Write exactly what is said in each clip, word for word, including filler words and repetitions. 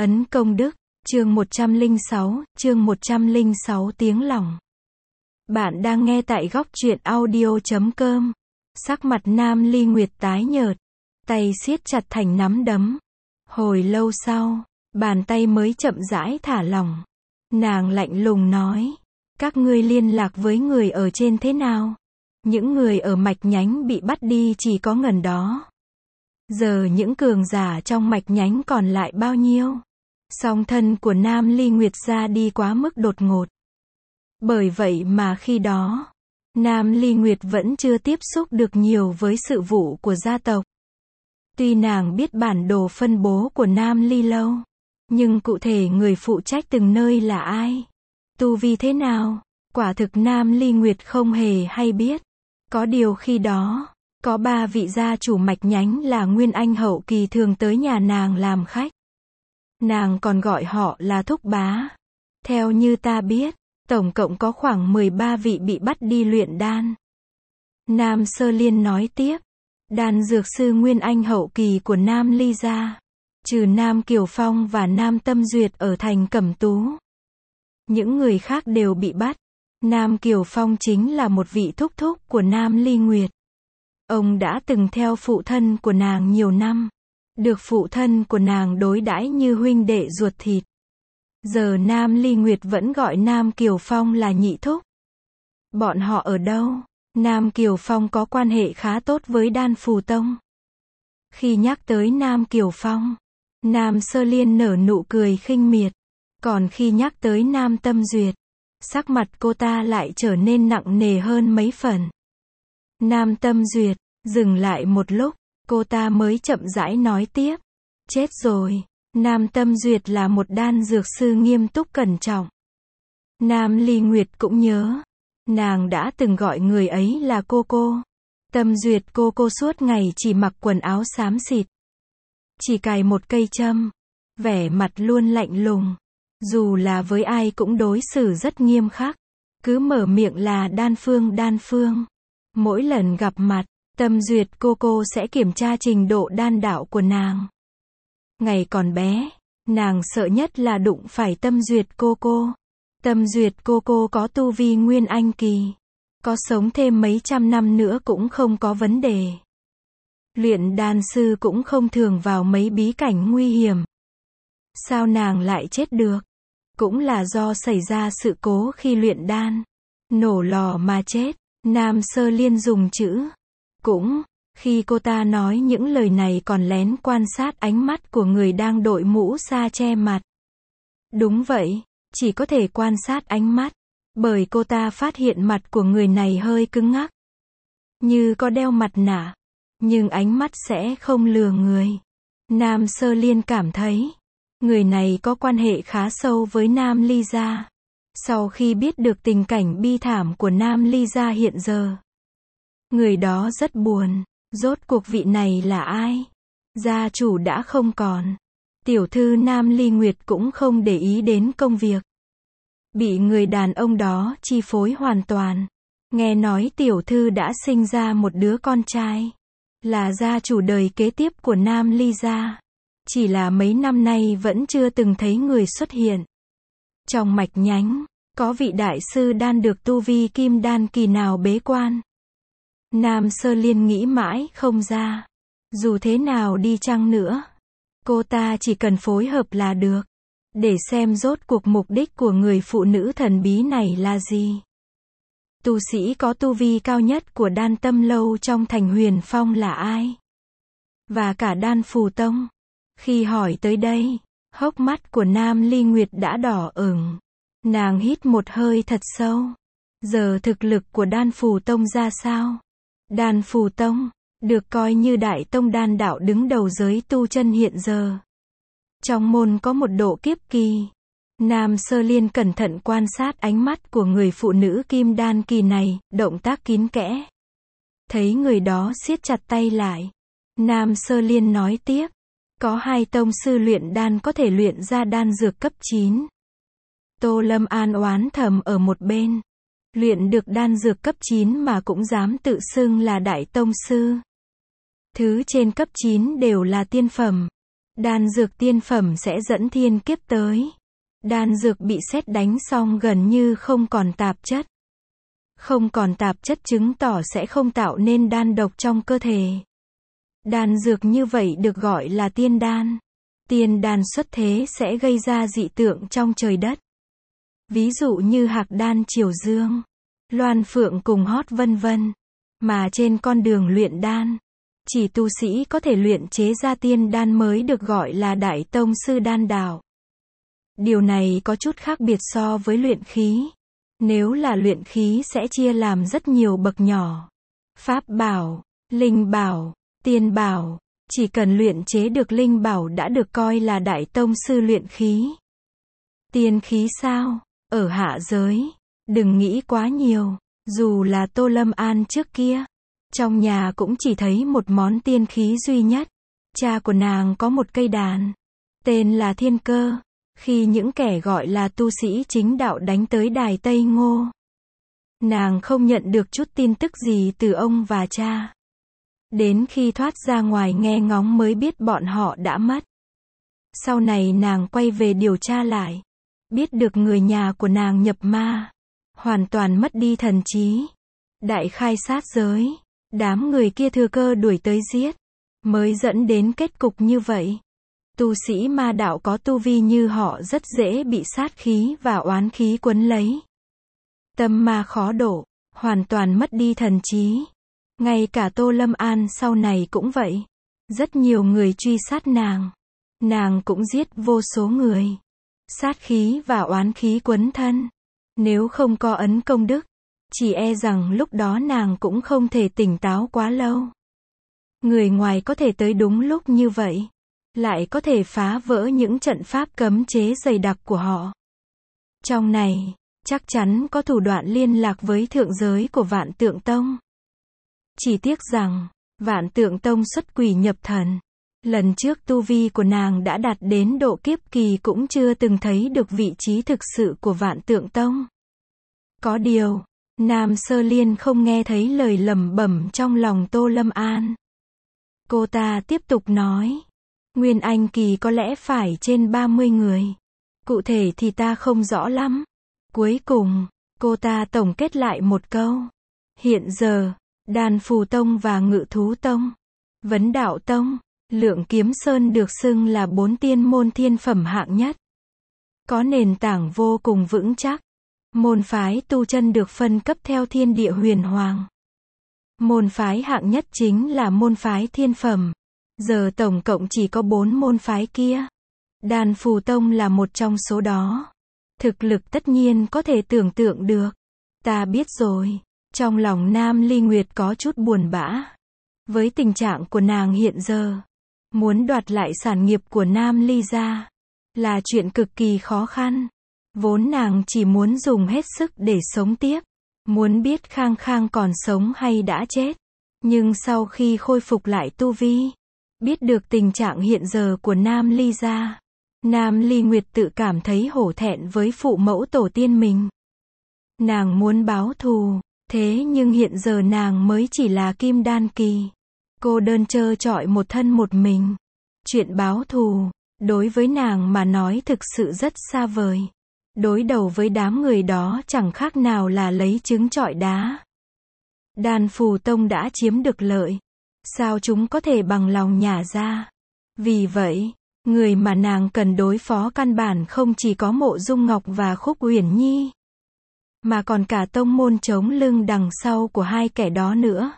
Ấn công đức, chương một trăm lẻ sáu, chương một trăm lẻ sáu tiếng lòng. Bạn đang nghe tại góc truyện audio chấm com. Sắc mặt Nam Ly Nguyệt tái nhợt, tay siết chặt thành nắm đấm. Hồi lâu sau, bàn tay mới chậm rãi thả lỏng. Nàng lạnh lùng nói, các ngươi liên lạc với người ở trên thế nào? Những người ở mạch nhánh bị bắt đi chỉ có ngần đó. Giờ những cường giả trong mạch nhánh còn lại bao nhiêu? Song thân của Nam Ly Nguyệt ra đi quá mức đột ngột. Bởi vậy mà khi đó, Nam Ly Nguyệt vẫn chưa tiếp xúc được nhiều với sự vụ của gia tộc. Tuy nàng biết bản đồ phân bố của Nam Ly Lâu, nhưng cụ thể người phụ trách từng nơi là ai? Tu vi thế nào? Quả thực Nam Ly Nguyệt không hề hay biết. Có điều khi đó, có ba vị gia chủ mạch nhánh là Nguyên Anh hậu kỳ thường tới nhà nàng làm khách. Nàng còn gọi họ là thúc bá. Theo như ta biết, tổng cộng có khoảng mười ba vị bị bắt đi luyện đan. Nam Sơ Liên nói tiếp, đan dược sư Nguyên Anh hậu kỳ của Nam Ly gia, trừ Nam Kiều Phong và Nam Tâm Duyệt ở thành Cẩm Tú, những người khác đều bị bắt. Nam Kiều Phong chính là một vị thúc thúc của Nam Ly Nguyệt. Ông đã từng theo phụ thân của nàng nhiều năm, được phụ thân của nàng đối đãi như huynh đệ ruột thịt. Giờ Nam Ly Nguyệt vẫn gọi Nam Kiều Phong là nhị thúc. Bọn họ ở đâu? Nam Kiều Phong có quan hệ khá tốt với Đan Phù Tông. Khi nhắc tới Nam Kiều Phong, Nam Sơ Liên nở nụ cười khinh miệt. Còn khi nhắc tới Nam Tâm Duyệt, sắc mặt cô ta lại trở nên nặng nề hơn mấy phần. Nam Tâm Duyệt, dừng lại một lúc, cô ta mới chậm rãi nói tiếp. Chết rồi, Nam Tâm Duyệt là một đan dược sư nghiêm túc cẩn trọng. Nam Ly Nguyệt cũng nhớ, nàng đã từng gọi người ấy là cô cô. Tâm Duyệt cô cô suốt ngày chỉ mặc quần áo xám xịt, chỉ cài một cây châm, vẻ mặt luôn lạnh lùng. Dù là với ai cũng đối xử rất nghiêm khắc, cứ mở miệng là đan phương đan phương. Mỗi lần gặp mặt, Tâm Duyệt cô cô sẽ kiểm tra trình độ đan đạo của nàng. Ngày còn bé, nàng sợ nhất là đụng phải Tâm Duyệt cô cô. Tâm Duyệt cô cô có tu vi Nguyên Anh kỳ, có sống thêm mấy trăm năm nữa cũng không có vấn đề. Luyện đan sư cũng không thường vào mấy bí cảnh nguy hiểm. Sao nàng lại chết được? Cũng là do xảy ra sự cố khi luyện đan, nổ lò mà chết. Nam Sơ Liên dùng chữ cũng, khi cô ta nói những lời này còn lén quan sát ánh mắt của người đang đội mũ sa che mặt. Đúng vậy, chỉ có thể quan sát ánh mắt, bởi cô ta phát hiện mặt của người này hơi cứng ngắc, như có đeo mặt nạ, nhưng ánh mắt sẽ không lừa người. Nam Sơ Liên cảm thấy, người này có quan hệ khá sâu với Nam Ly gia. Sau khi biết được tình cảnh bi thảm của Nam Ly gia hiện giờ, người đó rất buồn. Rốt cuộc vị này là ai? Gia chủ đã không còn. Tiểu thư Nam Ly Nguyệt cũng không để ý đến công việc, bị người đàn ông đó chi phối hoàn toàn. Nghe nói tiểu thư đã sinh ra một đứa con trai, là gia chủ đời kế tiếp của Nam Ly gia. Chỉ là mấy năm nay vẫn chưa từng thấy người xuất hiện. Trong mạch nhánh, có vị đại sư đan được tu vi kim đan kỳ nào bế quan? Nam Sơ Liên nghĩ mãi không ra. Dù thế nào đi chăng nữa, cô ta chỉ cần phối hợp là được, để xem rốt cuộc mục đích của người phụ nữ thần bí này là gì. Tu sĩ có tu vi cao nhất của Đan Tâm Lâu trong thành Huyền Phong là ai? Và cả Đan Phù Tông. Khi hỏi tới đây, hốc mắt của Nam Ly Nguyệt đã đỏ ửng. Nàng hít một hơi thật sâu. Giờ thực lực của Đan Phù Tông ra sao? Đan Phù Tông, được coi như đại tông đan đạo đứng đầu giới tu chân hiện giờ. Trong môn có một độ kiếp kỳ. Nam Sơ Liên cẩn thận quan sát ánh mắt của người phụ nữ kim đan kỳ này, động tác kín kẽ. Thấy người đó siết chặt tay lại. Nam Sơ Liên nói tiếp. Có hai tông sư luyện đan có thể luyện ra đan dược cấp chín. Tô Lâm An oán thầm ở một bên. Luyện được đan dược cấp chín mà cũng dám tự xưng là đại tông sư. Thứ trên cấp chín đều là tiên phẩm. Đan dược tiên phẩm sẽ dẫn thiên kiếp tới. Đan dược bị sét đánh xong gần như không còn tạp chất. Không còn tạp chất chứng tỏ sẽ không tạo nên đan độc trong cơ thể. Đan dược như vậy được gọi là tiên đan. Tiên đan xuất thế sẽ gây ra dị tượng trong trời đất. Ví dụ như hạc đan triều dương, loan phượng cùng hót vân vân. Mà trên con đường luyện đan, chỉ tu sĩ có thể luyện chế ra tiên đan mới được gọi là đại tông sư đan đạo. Điều này có chút khác biệt so với luyện khí. Nếu là luyện khí sẽ chia làm rất nhiều bậc nhỏ. Pháp bảo, linh bảo, tiên bảo. Chỉ cần luyện chế được linh bảo đã được coi là đại tông sư luyện khí. Tiên khí sao? Ở hạ giới. Đừng nghĩ quá nhiều. Dù là Tô Lâm An trước kia, trong nhà cũng chỉ thấy một món tiên khí duy nhất. Cha của nàng có một cây đàn, tên là Thiên Cơ. Khi những kẻ gọi là tu sĩ chính đạo đánh tới đài Tây Ngô, nàng không nhận được chút tin tức gì từ ông và cha. Đến khi thoát ra ngoài nghe ngóng mới biết bọn họ đã mất. Sau này nàng quay về điều tra lại, biết được người nhà của nàng nhập ma, hoàn toàn mất đi thần trí, đại khai sát giới. Đám người kia thừa cơ đuổi tới giết, mới dẫn đến kết cục như vậy. Tu sĩ ma đạo có tu vi như họ rất dễ bị sát khí và oán khí quấn lấy. Tâm ma khó độ, hoàn toàn mất đi thần trí. Ngay cả Tô Lâm An sau này cũng vậy. Rất nhiều người truy sát nàng. Nàng cũng giết vô số người. Sát khí và oán khí quấn thân. Nếu không có ấn công đức, chỉ e rằng lúc đó nàng cũng không thể tỉnh táo quá lâu. Người ngoài có thể tới đúng lúc như vậy, lại có thể phá vỡ những trận pháp cấm chế dày đặc của họ. Trong này, chắc chắn có thủ đoạn liên lạc với thượng giới của Vạn Tượng Tông. Chỉ tiếc rằng, Vạn Tượng Tông xuất quỷ nhập thần. Lần trước tu vi của nàng đã đạt đến độ kiếp kỳ cũng chưa từng thấy được vị trí thực sự của Vạn Tượng Tông. Có điều, Nam Sơ Liên không nghe thấy lời lẩm bẩm trong lòng Tô Lâm An. Cô ta tiếp tục nói, Nguyên Anh kỳ có lẽ phải trên ba mươi người. Cụ thể thì ta không rõ lắm. Cuối cùng, cô ta tổng kết lại một câu. Hiện giờ, Đan Phù Tông và Ngự Thú Tông, Vấn Đạo Tông, Lượng Kiếm Sơn được xưng là bốn tiên môn thiên phẩm hạng nhất. Có nền tảng vô cùng vững chắc. Môn phái tu chân được phân cấp theo thiên địa huyền hoàng. Môn phái hạng nhất chính là môn phái thiên phẩm. Giờ tổng cộng chỉ có bốn môn phái kia. Đan Phù Tông là một trong số đó. Thực lực tất nhiên có thể tưởng tượng được. Ta biết rồi. Trong lòng Nam Ly Nguyệt có chút buồn bã. Với tình trạng của nàng hiện giờ, muốn đoạt lại sản nghiệp của Nam Ly gia là chuyện cực kỳ khó khăn. Vốn nàng chỉ muốn dùng hết sức để sống tiếp. Muốn biết Khang Khang còn sống hay đã chết. Nhưng sau khi khôi phục lại tu vi, biết được tình trạng hiện giờ của Nam Ly gia, Nam Ly Nguyệt tự cảm thấy hổ thẹn với phụ mẫu tổ tiên mình. Nàng muốn báo thù, thế nhưng hiện giờ nàng mới chỉ là kim đan kỳ. Cô đơn trơ trọi một thân một mình. Chuyện báo thù, đối với nàng mà nói thực sự rất xa vời. Đối đầu với đám người đó chẳng khác nào là lấy trứng trọi đá. Đan Phù Tông đã chiếm được lợi. Sao chúng có thể bằng lòng nhả ra? Vì vậy, người mà nàng cần đối phó căn bản không chỉ có Mộ Dung Ngọc và Khúc Uyển Nhi, mà còn cả tông môn chống lưng đằng sau của hai kẻ đó nữa.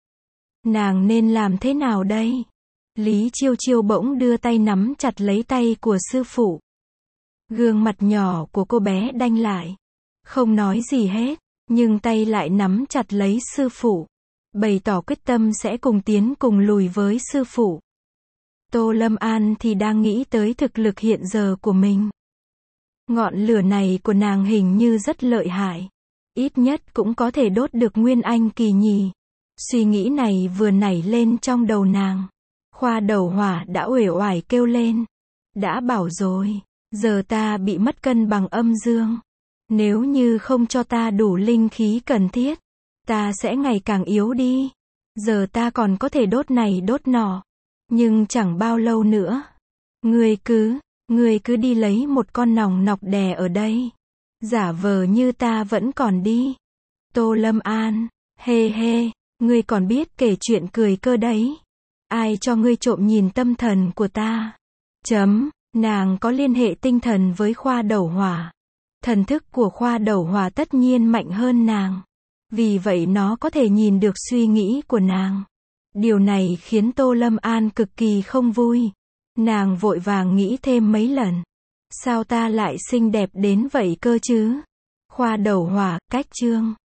Nàng nên làm thế nào đây? Lý Chiêu Chiêu bỗng đưa tay nắm chặt lấy tay của sư phụ. Gương mặt nhỏ của cô bé đanh lại. Không nói gì hết, nhưng tay lại nắm chặt lấy sư phụ. Bày tỏ quyết tâm sẽ cùng tiến cùng lùi với sư phụ. Tô Lâm An thì đang nghĩ tới thực lực hiện giờ của mình. Ngọn lửa này của nàng hình như rất lợi hại. Ít nhất cũng có thể đốt được Nguyên Anh kỳ nhì. Suy nghĩ này vừa nảy lên trong đầu nàng. Khoa đầu hỏa đã uể oải kêu lên. Đã bảo rồi, giờ ta bị mất cân bằng âm dương. Nếu như không cho ta đủ linh khí cần thiết, ta sẽ ngày càng yếu đi. Giờ ta còn có thể đốt này đốt nọ. Nhưng chẳng bao lâu nữa, Ngươi cứ, ngươi cứ đi lấy một con nòng nọc đè ở đây. Giả vờ như ta vẫn còn đi. Tô Lâm An, hê hê, ngươi còn biết kể chuyện cười cơ đấy. Ai cho ngươi trộm nhìn tâm thần của ta? Chấm, nàng có liên hệ tinh thần với Khoa Đẩu Hỏa. Thần thức của Khoa Đẩu Hỏa tất nhiên mạnh hơn nàng. Vì vậy nó có thể nhìn được suy nghĩ của nàng. Điều này khiến Tô Lâm An cực kỳ không vui. Nàng vội vàng nghĩ thêm mấy lần. Sao ta lại xinh đẹp đến vậy cơ chứ? Khoa Đẩu Hỏa, cách chương.